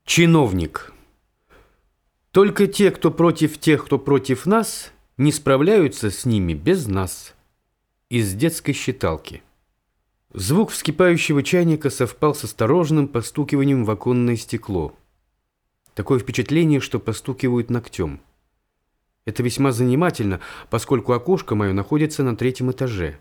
Чиновник. Только те, кто против тех, кто против нас, не справляются с ними без нас. Из детской считалки. Звук вскипающего чайника совпал с осторожным постукиванием в оконное стекло. Такое впечатление, что постукивают ногтем. Это весьма занимательно, поскольку окошко мое находится на 3-м этаже.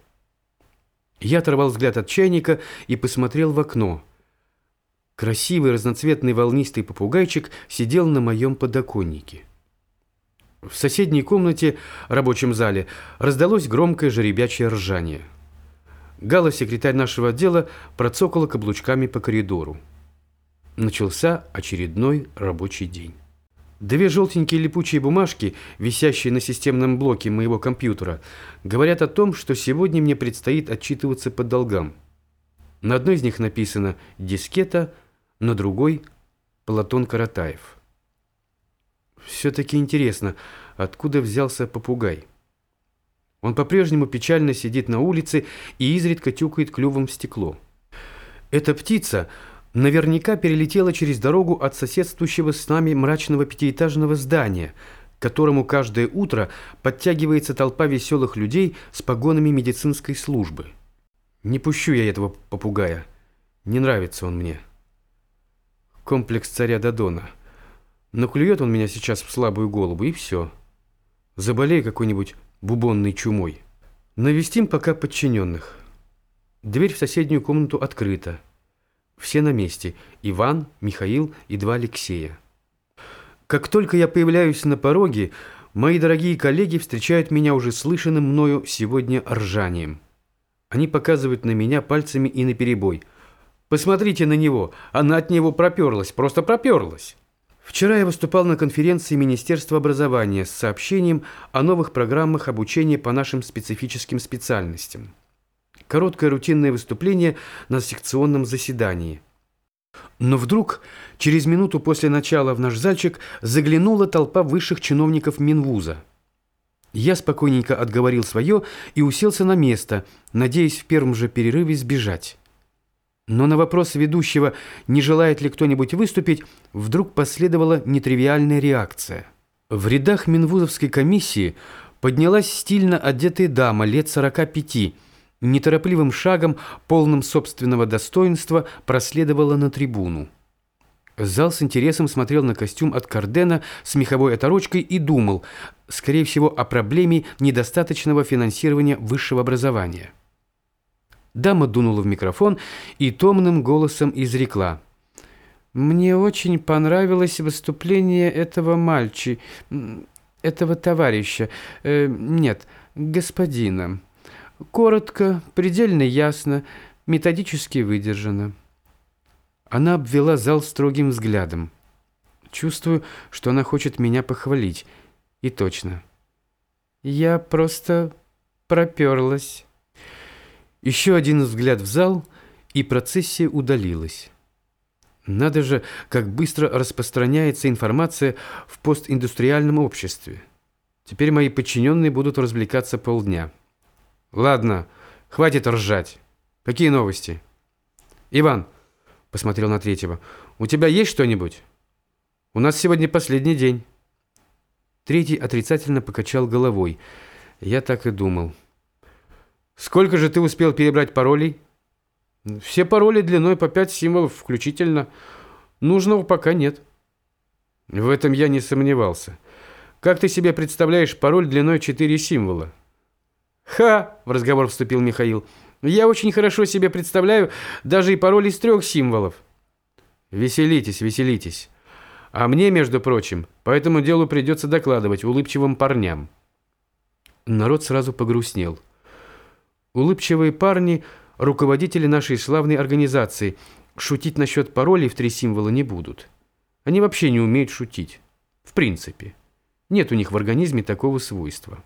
Я оторвал взгляд от чайника и посмотрел в окно. Красивый разноцветный волнистый попугайчик сидел на моем подоконнике. В соседней комнате, рабочем зале, раздалось громкое жеребячее ржание. Гала, секретарь нашего отдела, процокала каблучками по коридору. Начался очередной рабочий день. 2 желтенькие липучие бумажки, висящие на системном блоке моего компьютера, говорят о том, что сегодня мне предстоит отчитываться по долгам. На одной из них написано «Дискета», на другой – Платон Каратаев. Все-таки интересно, откуда взялся попугай? Он по-прежнему печально сидит на улице и изредка тюкает клювом в стекло. Эта птица наверняка перелетела через дорогу от соседствующего с нами мрачного 5-этажного здания, к которому каждое утро подтягивается толпа веселых людей с погонами медицинской службы. Не пущу я этого попугая. Не нравится он мне. Комплекс царя Додона. Но клюет он меня сейчас в слабую голову, и все. Заболею какой-нибудь бубонной чумой. Навестим пока подчиненных. Дверь в соседнюю комнату открыта. Все на месте. Иван, Михаил и 2 Алексея. Как только я появляюсь на пороге, мои дорогие коллеги встречают меня уже слышанным мною сегодня ржанием. Они показывают на меня пальцами и наперебой. «Посмотрите на него, она от него проперлась, просто проперлась». Вчера я выступал на конференции Министерства образования с сообщением о новых программах обучения по нашим специфическим специальностям. Короткое рутинное выступление на секционном заседании. Но вдруг, через минуту после начала в наш зальчик заглянула толпа высших чиновников Минвуза. Я спокойненько отговорил свое и уселся на место, надеясь в первом же перерыве сбежать. Но на вопрос ведущего, не желает ли кто-нибудь выступить, вдруг последовала нетривиальная реакция. В рядах Минвузовской комиссии поднялась стильно одетая дама лет 45, неторопливым шагом, полным собственного достоинства, проследовала на трибуну. Зал с интересом смотрел на костюм от Кардена с меховой оторочкой и думал, скорее всего, о проблеме недостаточного финансирования высшего образования. Дама дунула в микрофон и томным голосом изрекла: «Мне очень понравилось выступление этого этого товарища, нет, господина. Коротко, предельно ясно, методически выдержано». Она обвела зал строгим взглядом. Чувствую, что она хочет меня похвалить. И точно. Я просто проперлась. Еще один взгляд в зал, и процессия удалилась. Надо же, как быстро распространяется информация в постиндустриальном обществе. Теперь мои подчиненные будут развлекаться полдня. Ладно, хватит ржать. Какие новости? Иван, посмотрел на 3-го, у тебя есть что-нибудь? У нас сегодня последний день. 3-й отрицательно покачал головой. Я так и думал. Сколько же ты успел перебрать паролей? Все пароли длиной по 5 символов включительно. Нужного пока нет. В этом я не сомневался. Как ты себе представляешь пароль длиной 4 символа? Ха! В разговор вступил Михаил. Я очень хорошо себе представляю даже и пароль из 3 символов. Веселитесь, веселитесь. А мне, между прочим, по этому делу придется докладывать улыбчивым парням. Народ сразу погрустнел. Улыбчивые парни – руководители нашей славной организации. Шутить насчет паролей в 3 символа не будут. Они вообще не умеют шутить. В принципе. Нет у них в организме такого свойства.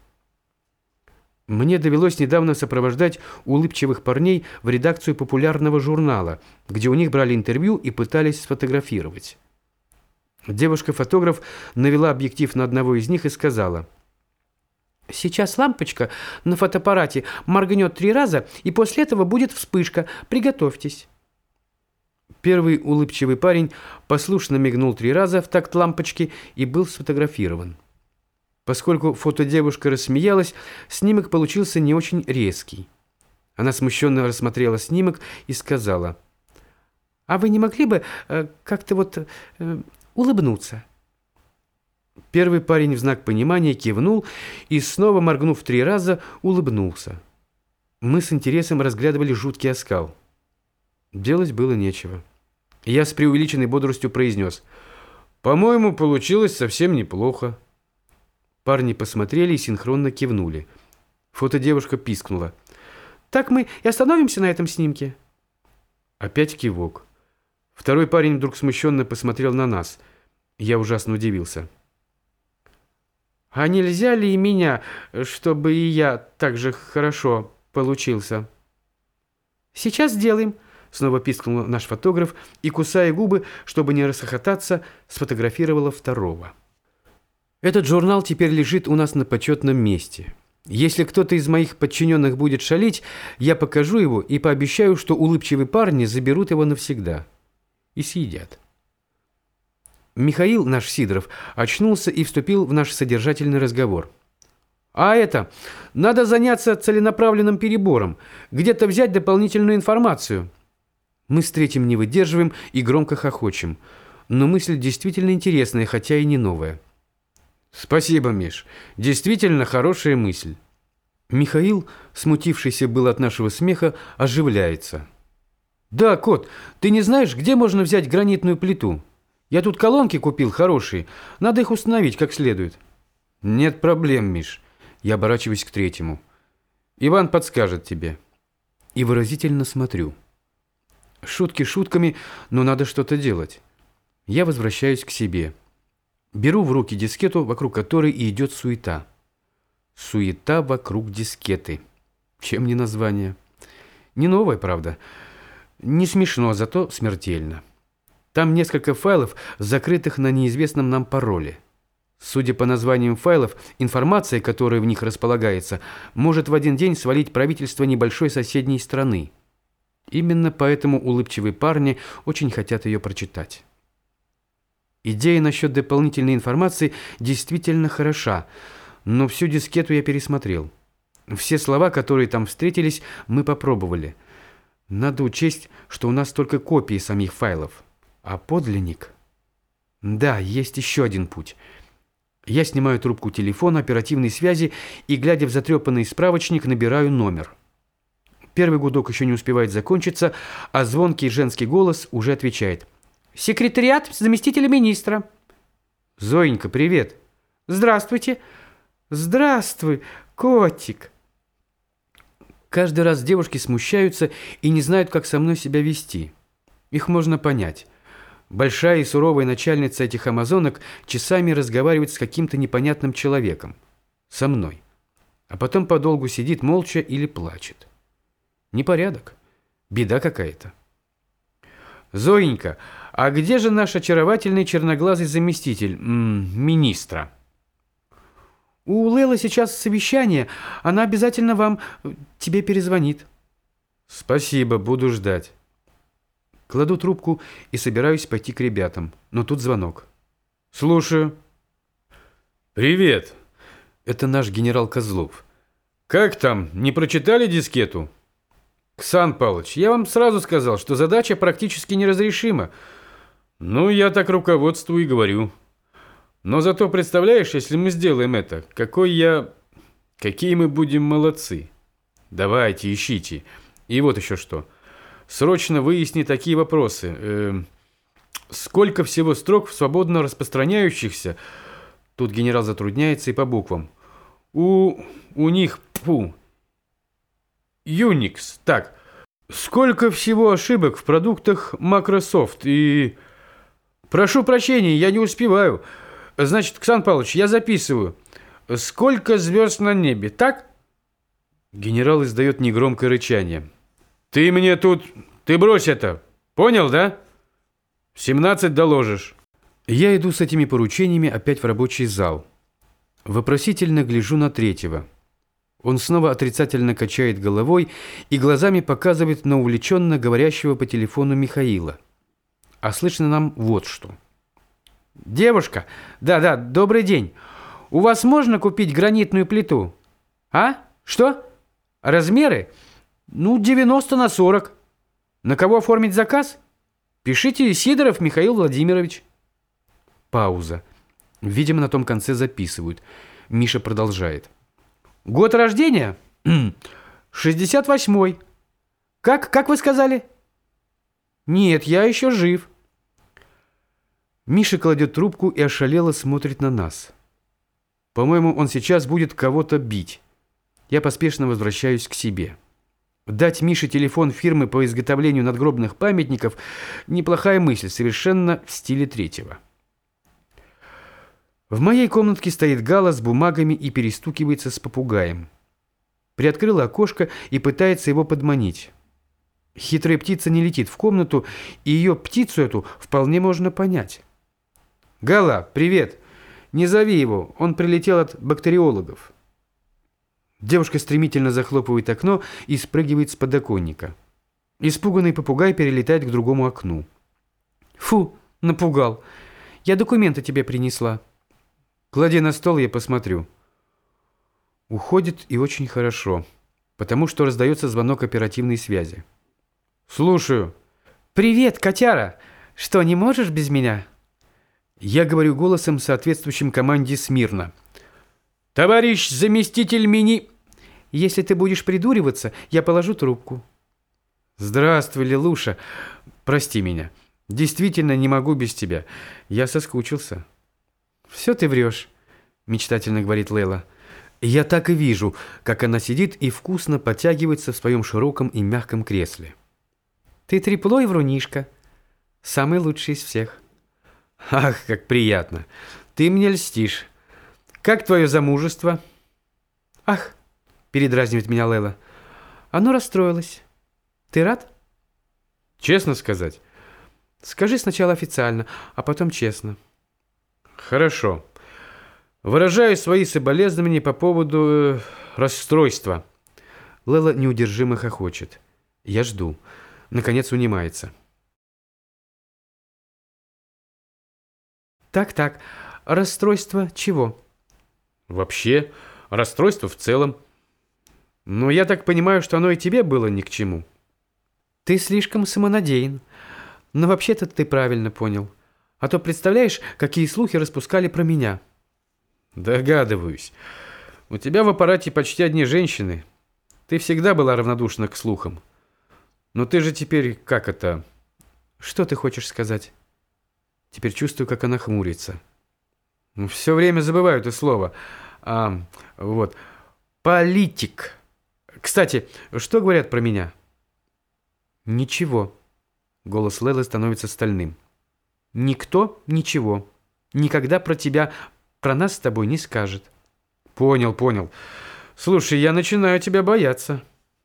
Мне довелось недавно сопровождать улыбчивых парней в редакцию популярного журнала, где у них брали интервью и пытались сфотографировать. Девушка-фотограф навела объектив на одного из них и сказала: «Сейчас лампочка на фотоаппарате моргнет 3 раза, и после этого будет вспышка. Приготовьтесь». Первый улыбчивый парень послушно мигнул 3 раза в такт лампочки и был сфотографирован. Поскольку фотодевушка рассмеялась, снимок получился не очень резкий. Она смущенно рассмотрела снимок и сказала: «А вы не могли бы как-то улыбнуться?» Первый парень в знак понимания кивнул и, снова моргнув 3 раза, улыбнулся. Мы с интересом разглядывали жуткий оскал. Делать было нечего. Я с преувеличенной бодростью произнес: «По-моему, получилось совсем неплохо». Парни посмотрели и синхронно кивнули. Фотодевушка пискнула: «Так мы и остановимся на этом снимке?» Опять кивок. Второй парень вдруг смущенно посмотрел на нас. Я ужасно удивился. «А нельзя ли и меня, чтобы и я так же хорошо получился?» «Сейчас сделаем», — снова пискнул наш фотограф и, кусая губы, чтобы не расхохотаться, сфотографировала второго. Этот журнал теперь лежит у нас на почетном месте. Если кто-то из моих подчиненных будет шалить, я покажу его и пообещаю, что улыбчивые парни заберут его навсегда и съедят. Михаил, наш Сидоров, очнулся и вступил в наш содержательный разговор. Надо заняться целенаправленным перебором, где-то взять дополнительную информацию». Мы с третьим не выдерживаем и громко хохочем. Но мысль действительно интересная, хотя и не новая. «Спасибо, Миш. Действительно хорошая мысль». Михаил, смутившийся был от нашего смеха, оживляется. «Да, кот, ты не знаешь, где можно взять гранитную плиту? Я тут колонки купил хорошие. Надо их установить как следует». «Нет проблем, Миш». Я оборачиваюсь к третьему. «Иван подскажет тебе». И выразительно смотрю. Шутки шутками, но надо что-то делать. Я возвращаюсь к себе. Беру в руки дискету, вокруг которой и идет суета. Суета вокруг дискеты. Чем не название? Не новое, правда. Не смешно, зато смертельно. Там несколько файлов, закрытых на неизвестном нам пароле. Судя по названиям файлов, информация, которая в них располагается, может в один день свалить правительство небольшой соседней страны. Именно поэтому улыбчивые парни очень хотят ее прочитать. Идея насчет дополнительной информации действительно хороша, но всю дискету я пересмотрел. Все слова, которые там встретились, мы попробовали. Надо учесть, что у нас только копии самих файлов. А подлинник? Да, есть еще один путь. Я снимаю трубку телефона оперативной связи и, глядя в затрепанный справочник, набираю номер. Первый гудок еще не успевает закончиться, а звонкий женский голос уже отвечает. «Секретариат заместителя министра». «Зоенька, привет». «Здравствуйте». «Здравствуй, котик». Каждый раз девушки смущаются и не знают, как со мной себя вести. Их можно понять. Большая и суровая начальница этих амазонок часами разговаривает с каким-то непонятным человеком. Со мной. А потом подолгу сидит молча или плачет. Непорядок. Беда какая-то. «Зоенька, а где же наш очаровательный черноглазый заместитель министра?» «У Лелы сейчас совещание. Она обязательно тебе перезвонит». «Спасибо, буду ждать». Кладу трубку и собираюсь пойти к ребятам, но тут звонок. «Слушаю». «Привет. Это наш генерал Козлов. Как там, не прочитали дискету?» «Ксан Павлович, я вам сразу сказал, что задача практически неразрешима». «Ну, я так руководству и говорю. Но зато, представляешь, если мы сделаем это, какие мы будем молодцы. Давайте, ищите. И вот еще что. Срочно выясни такие вопросы. Сколько всего строк в свободно распространяющихся?» Тут генерал затрудняется и по буквам. У них, Unix. Так, сколько всего ошибок в продуктах Microsoft и... Прошу прощения, я не успеваю. Значит, Ксан Павлович, я записываю. Сколько звезд на небе, так? Генерал издает негромкое рычание. Ты брось это. Понял, да? 17 доложишь. Я иду с этими поручениями опять в рабочий зал. Вопросительно гляжу на третьего. Он снова отрицательно качает головой и глазами показывает на увлеченно говорящего по телефону Михаила. а слышно нам вот что. «Девушка, да-да, добрый день. У вас можно купить гранитную плиту? А? Что? Размеры? 90×40. На кого оформить заказ? Пишите Сидоров Михаил Владимирович». Пауза. Видимо, на том конце записывают. Миша продолжает. «Год рождения? 68-й. Как вы сказали?» «Нет, я еще жив». Миша кладет трубку и ошалело смотрит на нас. По-моему, он сейчас будет кого-то бить. Я поспешно возвращаюсь к себе. Дать Мише телефон фирмы по изготовлению надгробных памятников – неплохая мысль, совершенно в стиле Третьего. В моей комнатке стоит Гала с бумагами и перестукивается с попугаем. Приоткрыла окошко и пытается его подманить. Хитрая птица не летит в комнату, и ее птицу эту вполне можно понять. «Гала, привет! Не зови его, он прилетел от бактериологов». Девушка стремительно захлопывает окно и спрыгивает с подоконника. Испуганный попугай перелетает к другому окну. «Фу, напугал. Я документы тебе принесла». «Клади на стол, я посмотрю». Уходит и очень хорошо, потому что раздается звонок оперативной связи. «Слушаю». «Привет, котяра! Что, не можешь без меня?» Я говорю голосом, соответствующим команде смирно. «Товарищ заместитель мини...» «Если ты будешь придуриваться, я положу трубку». «Здравствуй, Лилуша. Прости меня. Действительно не могу без тебя. Я соскучился». «Все ты врешь», — мечтательно говорит Лейла. Я так и вижу, как она сидит и вкусно подтягивается в своем широком и мягком кресле. «Ты трепло и врунишка. Самый лучший из всех». «Ах, как приятно! Ты мне льстишь. Как твое замужество?» «Ах!» — передразнивает меня Лейла. «Оно расстроилось. Ты рад?» «Честно сказать?» «Скажи сначала официально, а потом честно». «Хорошо. Выражаю свои соболезнования по поводу расстройства». Лейла неудержимо хохочет. Я жду. Наконец унимается. Так, расстройство чего? Вообще, расстройство в целом. Но я так понимаю, что оно и тебе было ни к чему. Ты слишком самонадеян. Но вообще-то ты правильно понял. А то представляешь, какие слухи распускали про меня. Догадываюсь. У тебя в аппарате почти одни женщины. Ты всегда была равнодушна к слухам. Но ты же теперь, как это... Что ты хочешь сказать? Теперь чувствую, как она хмурится. Все время забываю это слово. Вот. Политик. Кстати, что говорят про меня? Ничего. Голос Лейлы становится стальным. Никто ничего. Никогда про тебя, про нас с тобой не скажет. Понял. Слушай, я начинаю тебя бояться.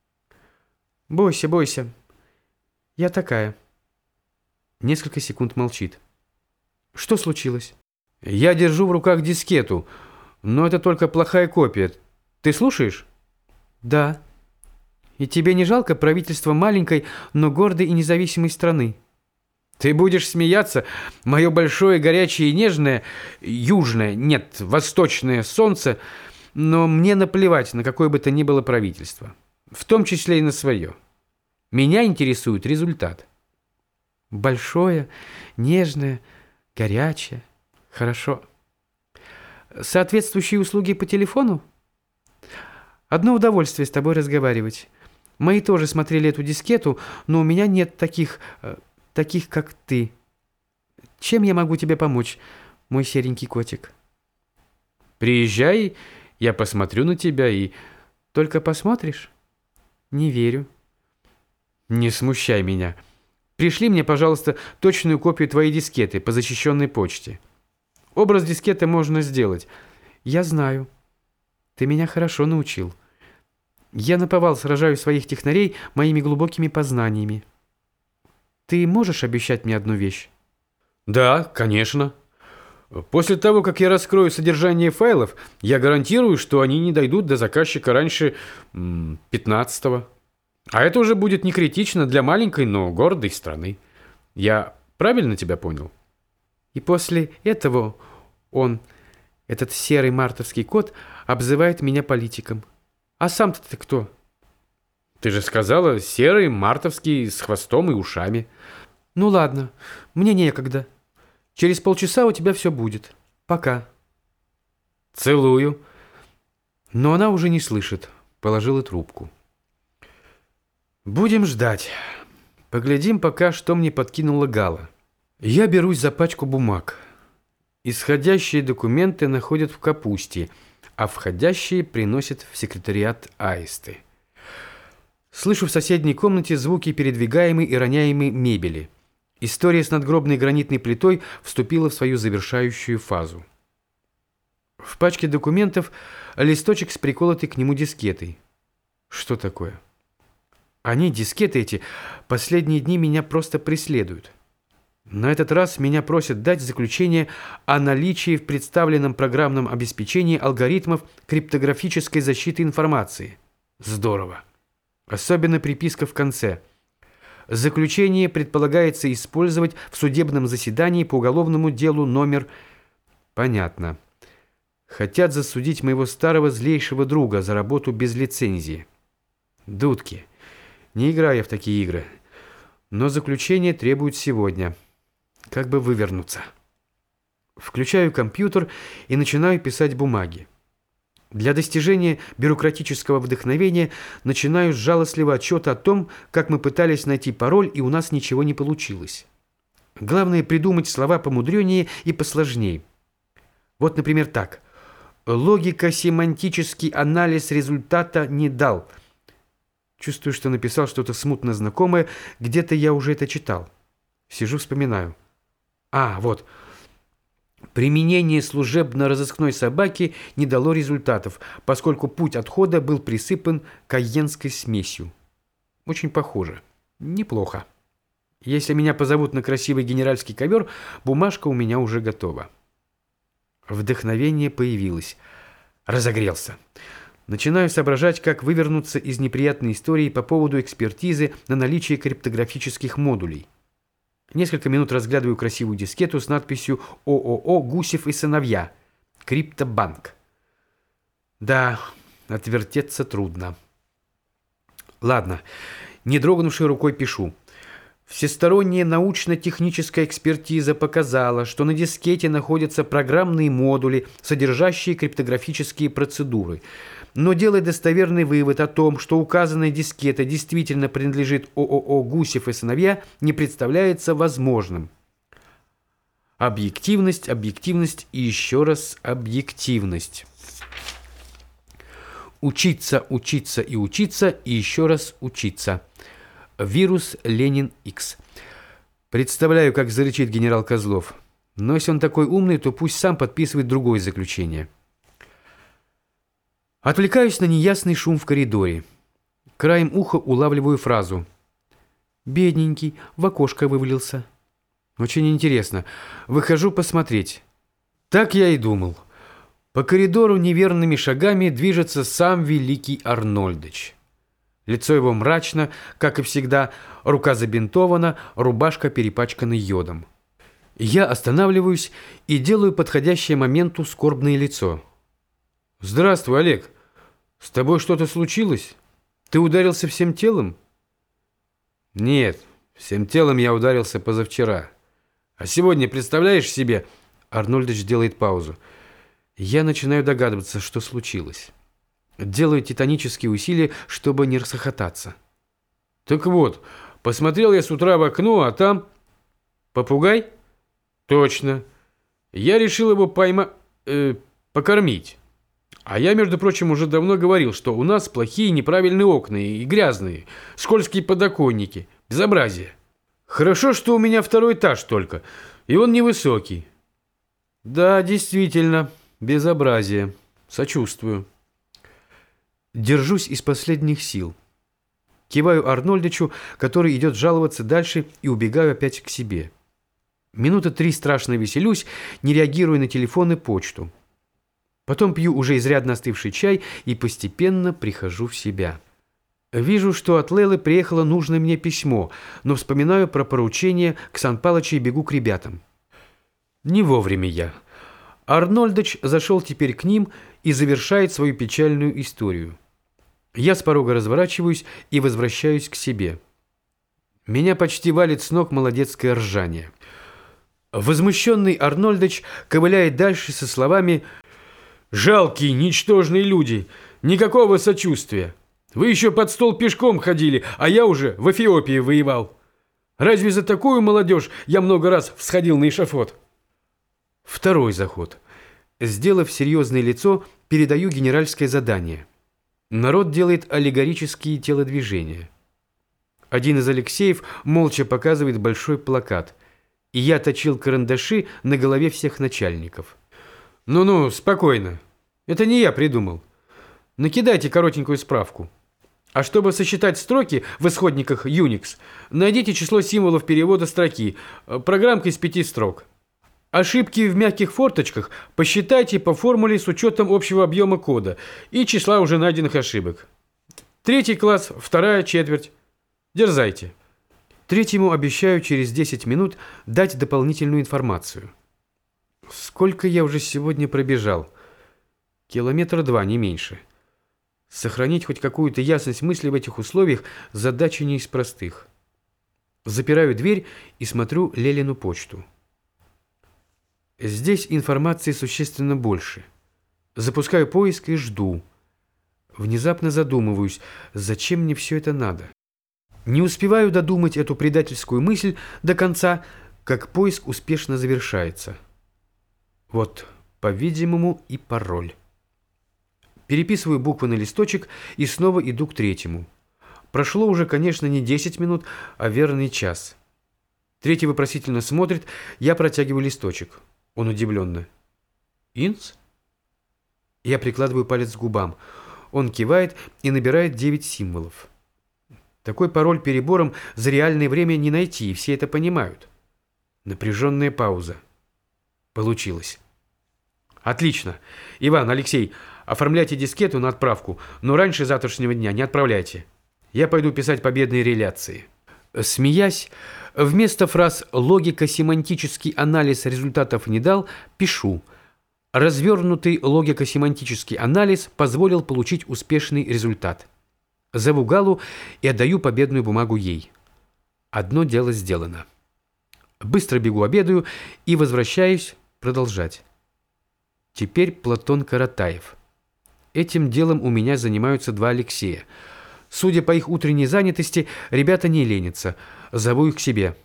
Бойся. Я такая. Несколько секунд молчит. Что случилось? Я держу в руках дискету, но это только плохая копия. Ты слушаешь? Да. И тебе не жалко правительства маленькой, но гордой и независимой страны? Ты будешь смеяться. Мое большое, горячее и нежное, южное, нет, восточное солнце, но мне наплевать на какое бы то ни было правительство, в том числе и на свое. Меня интересует результат. Большое, нежное, горячее. Хорошо. Соответствующие услуги по телефону? Одно удовольствие с тобой разговаривать. Мои тоже смотрели эту дискету, но у меня нет таких, как ты. Чем я могу тебе помочь, мой серенький котик? Приезжай, я посмотрю на тебя и... Только посмотришь? Не верю. Не смущай меня. Пришли мне, пожалуйста, точную копию твоей дискеты по защищенной почте. Образ дискеты можно сделать. Я знаю. Ты меня хорошо научил. Я наповал сражаю своих технарей моими глубокими познаниями. Ты можешь обещать мне одну вещь? Да, конечно. После того, как я раскрою содержание файлов, я гарантирую, что они не дойдут до заказчика раньше 15-го. А это уже будет не критично для маленькой, но гордой страны. Я Правильно тебя понял? И после этого он, этот серый мартовский кот, обзывает меня политиком. А сам-то ты кто? Ты же сказала, серый, мартовский, с хвостом и ушами. Ну ладно, мне некогда. Через полчаса у тебя все будет. Пока. Целую. Но она уже не слышит. Положила трубку. Будем ждать. Поглядим пока, что мне подкинула Гала. Я берусь за пачку бумаг. Исходящие документы находят в капусте, а входящие приносят в секретариат аисты. Слышу в соседней комнате звуки передвигаемой и роняемой мебели. История с надгробной гранитной плитой вступила в свою завершающую фазу. В пачке документов листочек с приколотой к нему дискетой. Что такое? Они, дискеты эти, последние дни меня просто преследуют. На этот раз меня просят дать заключение о наличии в представленном программном обеспечении алгоритмов криптографической защиты информации. Здорово. Особенно приписка в конце. Заключение предполагается использовать в судебном заседании по уголовному делу номер... Понятно. Хотят засудить моего старого злейшего друга за работу без лицензии. Дудки. Не играю я в такие игры. Но заключение требуют сегодня. Как бы вывернуться. Включаю компьютер и начинаю писать бумаги. Для достижения бюрократического вдохновения начинаю с жалостливого отчета о том, как мы пытались найти пароль, и у нас ничего не получилось. Главное придумать слова помудреннее и посложнее. Вот, например, так. Логико-семантический анализ результата не дал. Чувствую, что написал что-то смутно знакомое, где-то я уже это читал. Сижу, вспоминаю. Вот. Применение служебно-розыскной собаки не дало результатов, поскольку путь отхода был присыпан кайенской смесью. Очень похоже. Неплохо. Если меня позовут на красивый генеральский ковер, бумажка у меня уже готова. Вдохновение появилось. Разогрелся. Начинаю соображать, как вывернуться из неприятной истории по поводу экспертизы на наличие криптографических модулей. Несколько минут разглядываю красивую дискету с надписью ООО «Гусев и сыновья. Криптобанк». Да, отвертеться трудно. Ладно, не дрогнувшей рукой пишу. Всесторонняя научно-техническая экспертиза показала, что на дискете находятся программные модули, содержащие криптографические процедуры. Но делать достоверный вывод о том, что указанная дискета действительно принадлежит ООО «Гусев и сыновья», не представляется возможным. Объективность, объективность и еще раз объективность. Учиться, учиться и учиться, и еще раз учиться. Вирус Ленин X. Представляю, как зарычит генерал Козлов. Но если он такой умный, то пусть сам подписывает другое заключение. Отвлекаюсь на неясный шум в коридоре. Краем уха улавливаю фразу. «Бедненький, в окошко вывалился». Очень интересно. Выхожу посмотреть. Так я и думал. По коридору неверными шагами движется сам великий Арнольдыч. Лицо его мрачно, как и всегда, рука забинтована, рубашка перепачкана йодом. Я останавливаюсь и делаю подходящее моменту скорбное лицо. «Здравствуй, Олег. С тобой что-то случилось? Ты ударился всем телом?» «Нет, всем телом я ударился позавчера. А сегодня, представляешь себе...» Арнольдыч делает паузу. Я начинаю догадываться, что случилось. Делаю титанические усилия, чтобы не расхохотаться. «Так вот, посмотрел я с утра в окно, а там...» «Попугай?» «Точно. Я решил его покормить. А я, между прочим, уже давно говорил, что у нас плохие неправильные окна и грязные, скользкие подоконники. Безобразие. Хорошо, что у меня второй этаж только, и он невысокий». «Да, действительно, безобразие. Сочувствую». Держусь из последних сил. Киваю Арнольдычу, который идет жаловаться дальше, и убегаю опять к себе. Минуты 3 страшно веселюсь, не реагируя на телефон и почту. Потом пью уже изрядно остывший чай и постепенно прихожу в себя. Вижу, что от Лелы приехало нужное мне письмо, но вспоминаю про поручение к Сан Палычу и бегу к ребятам. Не вовремя я. Арнольдыч зашел теперь к ним и завершает свою печальную историю. Я с порога разворачиваюсь и возвращаюсь к себе. Меня почти валит с ног молодецкое ржание. Возмущенный Арнольдыч ковыляет дальше со словами: «Жалкие, ничтожные люди, никакого сочувствия. Вы еще под стол пешком ходили, а я уже в Эфиопии воевал. Разве за такую молодежь я много раз всходил на эшафот?» Второй заход. Сделав серьезное лицо, передаю генеральское задание. Народ делает аллегорические телодвижения. Один из Алексеев молча показывает большой плакат, и я точил карандаши на голове всех начальников. «Ну-ну, спокойно. Это не я придумал. Накидайте коротенькую справку. А чтобы сосчитать строки в исходниках Unix, найдите число символов перевода строки, программка из 5 строк. Ошибки в мягких форточках посчитайте по формуле с учетом общего объема кода и числа уже найденных ошибок. 3 класс, 2 четверть. Дерзайте». Третьему обещаю через 10 минут дать дополнительную информацию. Сколько я уже сегодня пробежал? 2 километра, не меньше. Сохранить хоть какую-то ясность мысли в этих условиях задача не из простых. Запираю дверь и смотрю Лелину почту. Здесь информации существенно больше. Запускаю поиск и жду. Внезапно задумываюсь, зачем мне все это надо. Не успеваю додумать эту предательскую мысль до конца, как поиск успешно завершается. Вот, по-видимому, и пароль. Переписываю буквы на листочек и снова иду к третьему. Прошло уже, конечно, не 10 минут, а верный час. Третий вопросительно смотрит, я протягиваю листочек. Он удивленно: «Инц?» Я прикладываю палец к губам. Он кивает и набирает 9 символов. Такой пароль перебором за реальное время не найти, и все это понимают. Напряженная пауза. Получилось. Отлично. Иван, Алексей, оформляйте дискету на отправку, но раньше завтрашнего дня не отправляйте. Я пойду писать победные реляции. Смеясь, вместо фраз «логико-семантический анализ результатов не дал» пишу: «Развернутый логико-семантический анализ позволил получить успешный результат». Зову Галу и отдаю победную бумагу ей. Одно дело сделано. Быстро бегу, обедаю и возвращаюсь продолжать. Теперь Платон Каратаев. Этим делом у меня занимаются 2 Алексея. Судя по их утренней занятости, ребята не ленятся. Зову их к себе.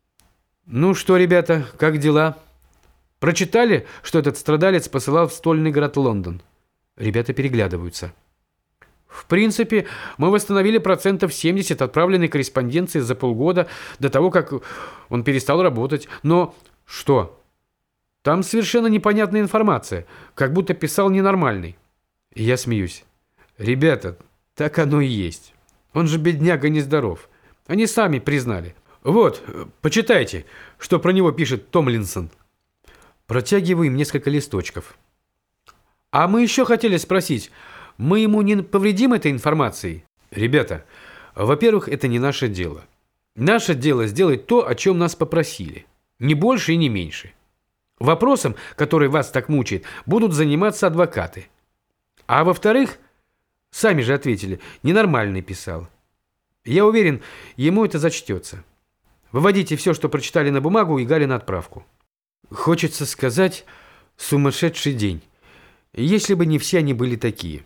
«Ну что, ребята, как дела? Прочитали, что этот страдалец посылал в стольный город Лондон?» Ребята переглядываются. «В принципе, мы восстановили 70% отправленной корреспонденции за полгода до того, как он перестал работать. Но что? Там совершенно непонятная информация, как будто писал ненормальный». И я смеюсь. «Ребята, так оно и есть. Он же бедняга нездоров. Они сами признали. Вот, почитайте, что про него пишет Томлинсон». Протягиваю им несколько листочков. «А мы еще хотели спросить, мы ему не повредим этой информацией?» «Ребята, во-первых, это не наше дело. Наше дело сделать то, о чем нас попросили. Не больше и не меньше. Вопросом, который вас так мучает, будут заниматься адвокаты. А во-вторых, сами же ответили, ненормальный писал. Я уверен, ему это зачтется. Выводите все, что прочитали, на бумагу и Гале на отправку». Хочется сказать, сумасшедший день. Если бы не все они были такие.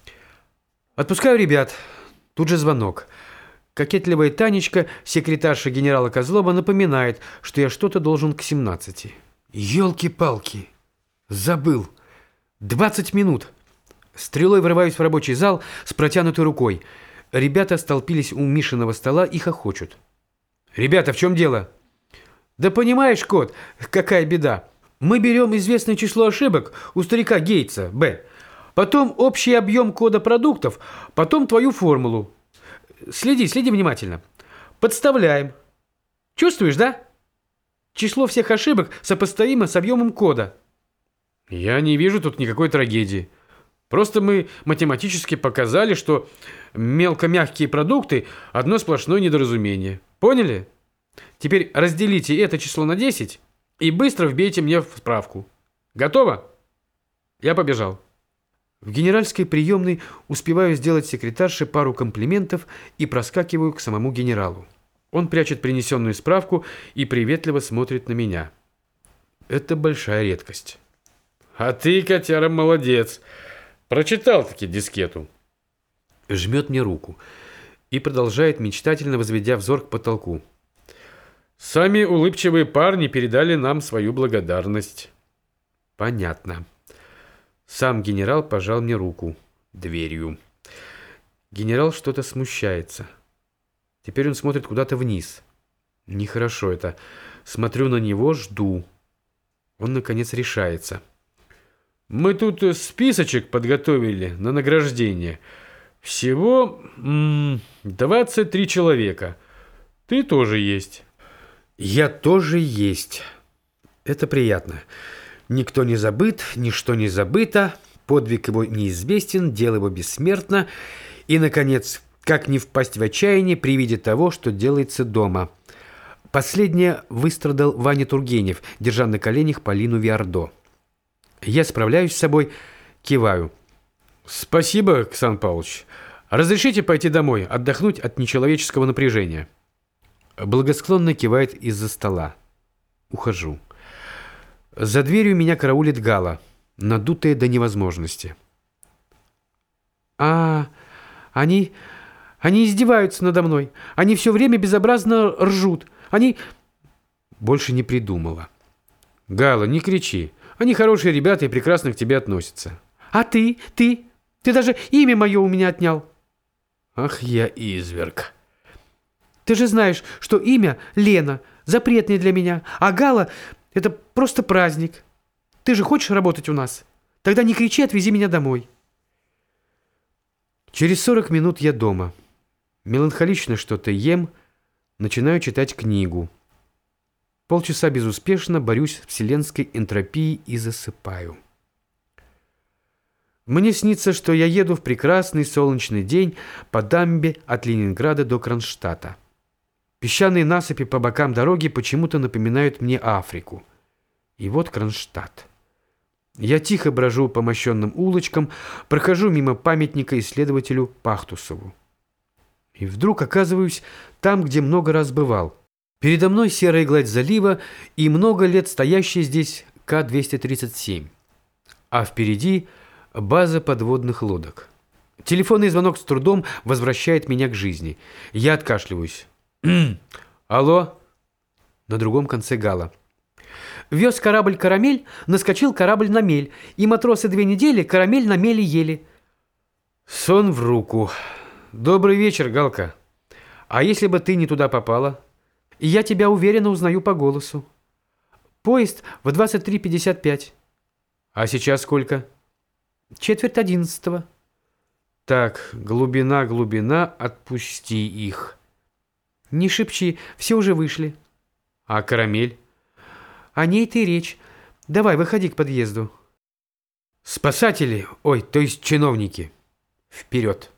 Отпускаю ребят. Тут же звонок. Кокетливая Танечка, секретарша генерала Козлова, напоминает, что я что-то должен к 17. Ёлки-палки. Забыл. 20 минут. Стрелой врываюсь в рабочий зал с протянутой рукой. Ребята столпились у Мишиного стола и хохочут. «Ребята, в чем дело?» «Да понимаешь, кот, какая беда. Мы берем известное число ошибок у старика Гейтса, Б. Потом общий объем кода продуктов, потом твою формулу. Следи внимательно. Подставляем. Чувствуешь, да? Число всех ошибок сопоставимо с объемом кода». «Я не вижу тут никакой трагедии. Просто мы математически показали, что мелкомягкие продукты – одно сплошное недоразумение. Поняли? Теперь разделите это число на 10 и быстро вбейте мне в справку. Готово? Я побежал. В генеральской приемной успеваю сделать секретарше пару комплиментов и проскакиваю к самому генералу. Он прячет принесенную справку и приветливо смотрит на меня. Это большая редкость. А ты, котяра, молодец. Прочитал-таки дискету. Жмет мне руку и продолжает, мечтательно возведя взор к потолку. Сами улыбчивые парни передали нам свою благодарность. Понятно. Сам генерал пожал мне руку дверью. Генерал что-то смущается. Теперь он смотрит куда-то вниз. Нехорошо это. Смотрю на него, жду. Он, наконец, решается. Мы тут списочек подготовили на награждение. Всего 23 человека. Ты тоже есть. Я тоже есть. Это приятно. Никто не забыт, ничто не забыто, подвиг его неизвестен, дело его бессмертно. И, наконец, как не впасть в отчаяние при виде того, что делается дома. Последнее выстрадал Ваня Тургенев, держа на коленях Полину Виардо. Я справляюсь с собой, киваю. Спасибо, Ксан Павлович. Разрешите пойти домой, отдохнуть от нечеловеческого напряжения? Благосклонно кивает из-за стола. Ухожу. За дверью меня караулит Гала, надутая до невозможности. Они издеваются надо мной. Они все время безобразно ржут. Они... Больше не придумала. Гала, не кричи. Они хорошие ребята и прекрасно к тебе относятся. А ты даже имя мое у меня отнял. Ах, я изверг. Ты же знаешь, что имя Лена запретное для меня, а Гала — это просто праздник. Ты же хочешь работать у нас? Тогда не кричи, отвези меня домой. Через 40 минут я дома. Меланхолично что-то ем, начинаю читать книгу. Полчаса безуспешно борюсь с вселенской энтропией и засыпаю. Мне снится, что я еду в прекрасный солнечный день по дамбе от Ленинграда до Кронштадта. Песчаные насыпи по бокам дороги почему-то напоминают мне Африку. И вот Кронштадт. Я тихо брожу по мощенным улочкам, прохожу мимо памятника исследователю Пахтусову. И вдруг оказываюсь там, где много раз бывал. Передо мной серая гладь залива и много лет стоящий здесь К-237. А впереди база подводных лодок. Телефонный звонок с трудом возвращает меня к жизни. Я откашливаюсь. Алло? На другом конце Гала. Вез корабль «Карамель», наскочил корабль на мель, и матросы 2 недели карамель на мели ели. Сон в руку. Добрый вечер, Галка. А если бы ты не туда попала? Я тебя уверенно узнаю по голосу. Поезд в 23:55. А сейчас сколько? 10:45. Так, глубина, отпусти их. Не шепчи, все уже вышли. А карамель? О ней-то и речь. Давай, выходи к подъезду. Спасатели, ой, то есть чиновники. Вперед.